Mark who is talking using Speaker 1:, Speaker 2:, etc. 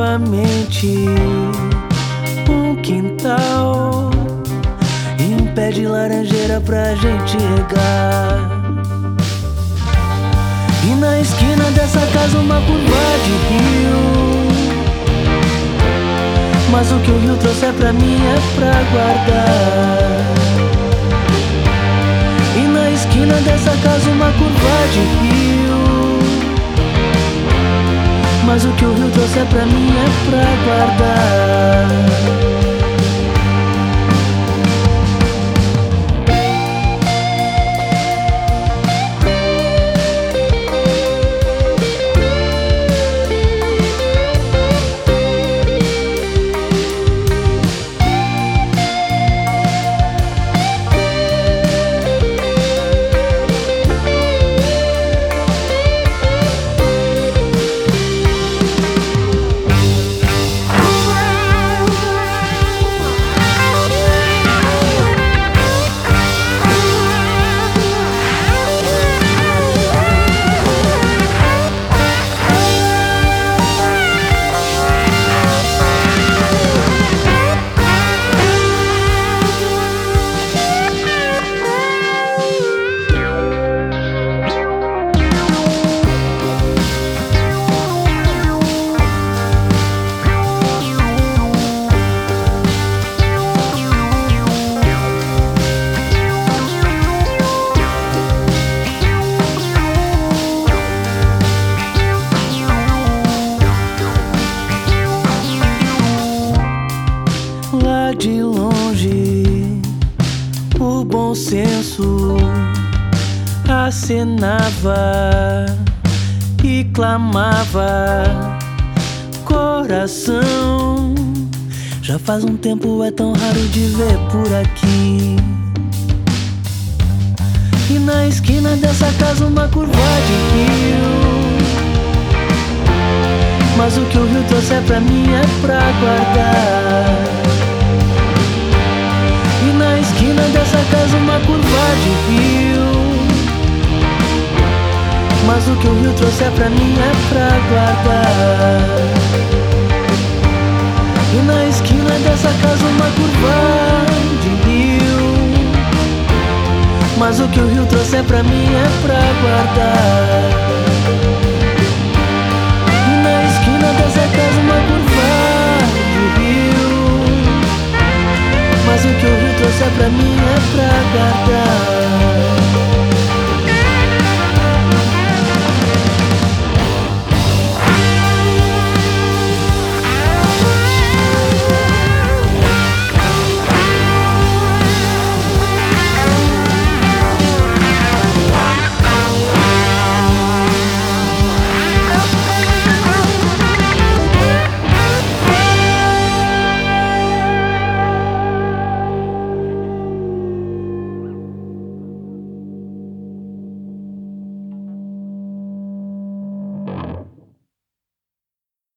Speaker 1: novamente um quintal e um pé de laranjeira pra gente regar. E na esquina dessa casa uma curva de rio, mas o que o rio trouxe pra mim é pra guardar. E na esquina dessa casa uma curva de rio, mas o que o rio trouxe pra mim é pra guardar. Lá de longe, o bom senso acenava e clamava: coração, já faz um tempo, é tão raro de ver por aqui. E na esquina dessa casa uma curva de rio, mas o que o rio trouxe pra mim é pra guardar. E na esquina dessa casa uma curva de rio, mas o que o rio trouxe pra mim é pra guardar. E na esquina dessa casa uma curva de rio, mas o que o rio trouxe pra mim é pra guardar.